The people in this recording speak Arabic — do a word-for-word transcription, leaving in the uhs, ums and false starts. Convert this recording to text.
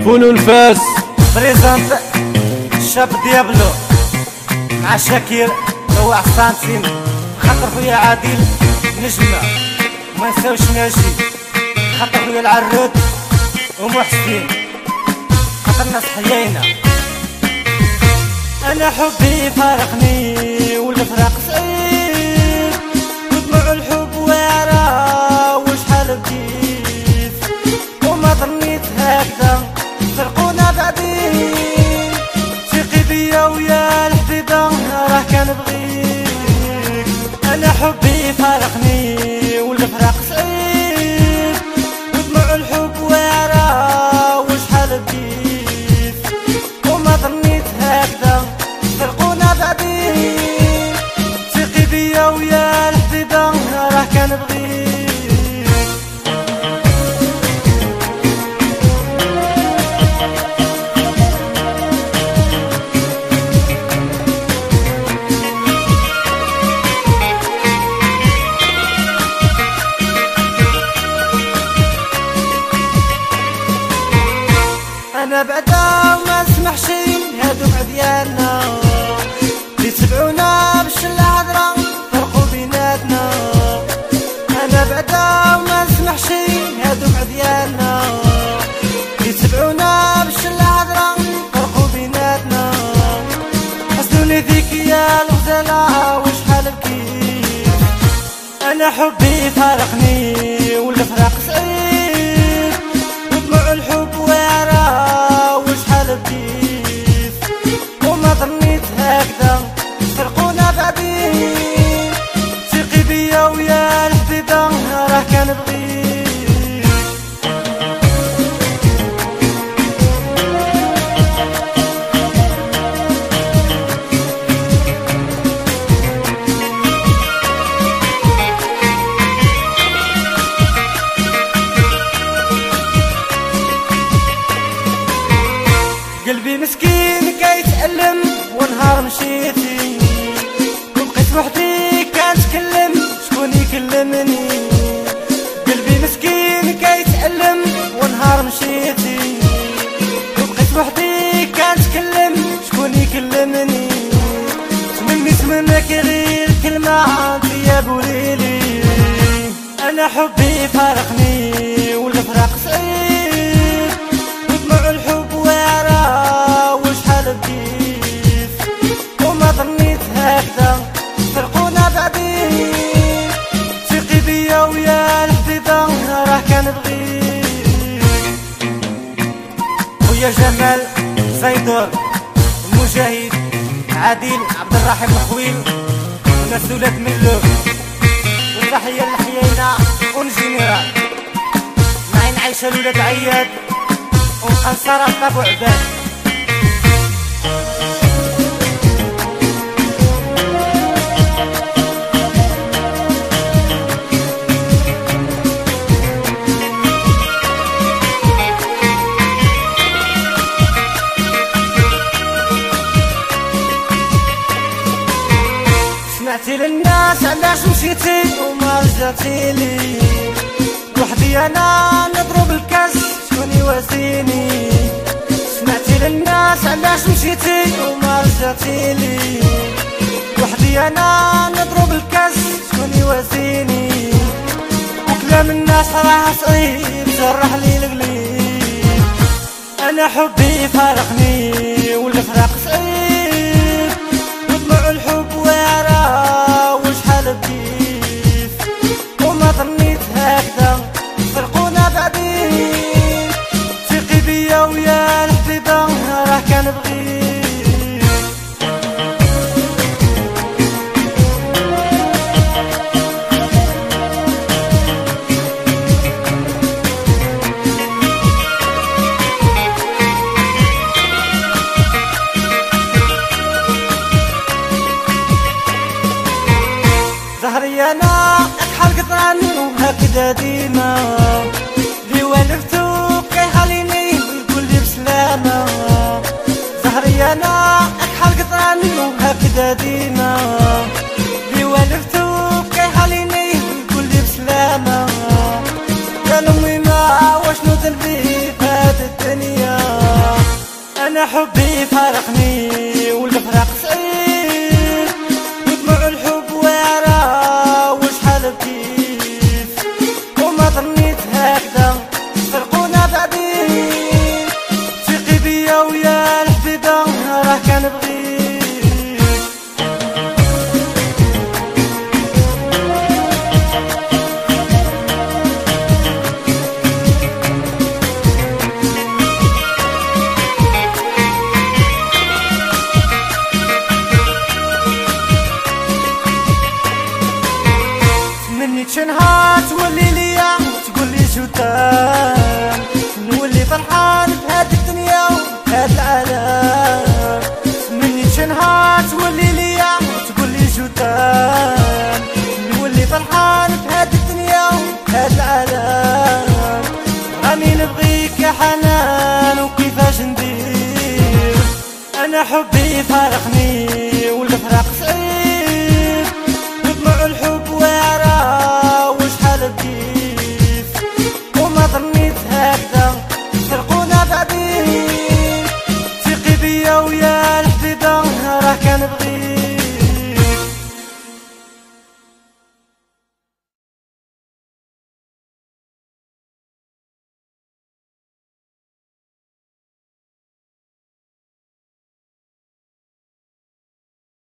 فولو الفاس بريزونت الشاب ديابلو مع شاكير هو عصانتين خاطر خويا عادل نجمة ما نساوش ناجي خاطر خويا العرود ومحسن خاطر الناس حيينا. انا حبي فارقني والفراق صعيب ودموع الحب واعرة وشحال بديت وما ظنيت هكذا فرقونا بعدين. ثقي بيا ويا الحبيبة راه كنبغيك. انا حبي فارقني والفراق صعيب ودموع الحب واعرة وشحال بديت وما ظنيت هكذا فرقونا بعدين. ثقي بيا ويا الحبيبة راه كنبغيك. انا بعدا وما نسمح شي هادوك عديالنا اللي تبعونا باش الهضره فرقوا بيناتنا. انا بعدا وما نسمح شي هادوك عديالنا اللي تبعونا باش الهضره فرقوا بيناتنا. حسدوني ذيك يا الغزاله وشحال بكيت. انا حبي فارقني والفراق صعيب ودموع الحب واعرة وشحال بديت وما ظنيت هكذا فرقونا بعدين. ثقي بيا ويا الحبيبة راه كنبغيك. قلبي مسكين كيتألم ونهار مشيتي وبقيت وحدي كنتكلم شكون يكلمني. قلبي مسكين كيتألم ونهار مشيتي وبقيت وحدي كنتكلم شكون يكلمني. تمنيت منك غير كلمة يا بوليلي. انا حبي فارقني والفراق صعيب ودموع الحب واعرة وشحال بديت وما ظنيت هكذا فرقونا بعدين. ثقي بيا ويا الحبيبة راه كنبغيك. خويا جمال زيدور المجاهد عادل عبد الرحيم الخويل وناس ولاد ملوك والتحية لحيينا ونجنرال معين عايشة لولاد عياد ومقنصرة طابو عباد. سمعتي للناس علاش مشيتي وما رجعتي لي. وحدي انا نضرب الكاس شكون يواسيني. سمعتي للناس علاش مشيتي وما رجعتي لي. وحدي انا نضرب الكاس شكون يواسيني. وكلام الناس راه صعيب جرح لي القليب. انا حبي فارقني والفراق صعيب ودموع الحب واعرة وشحال بديت وما ظنيت هكذا فرقونا بعدين. ثقي بيا ويا الحبيبة راه كنبغيك. زهري انا اكحل قطراني وهكذا ديما اللي والفتو كيخليني نقول لي بسلامة. زهري انا اكحل قطراني وهكذا ديما اللي والفتو كيخليني نقول لي بسلامة. يا لمي ما واش نذنبي في هاد الدنيا. انا حبي فارقني والفراق صعيب، ودموع الحب واعرة وشحال بكيت، وما ظنيت هكذا فرقونا بعدين. ثقي بيا ويا الحبيبة راه كنبغيك. شي نهار تولي ليا وتقولي شو تام، نولي فرحان بهاد الدنيا وبهاد العالم. مني شي نهار تولي ليا وتقولي شو تام، نولي فرحان بهاد الدنيا وبهاد العالم. راني نبغيك يا حنان وكيفاش ندير، انا حبي فارقني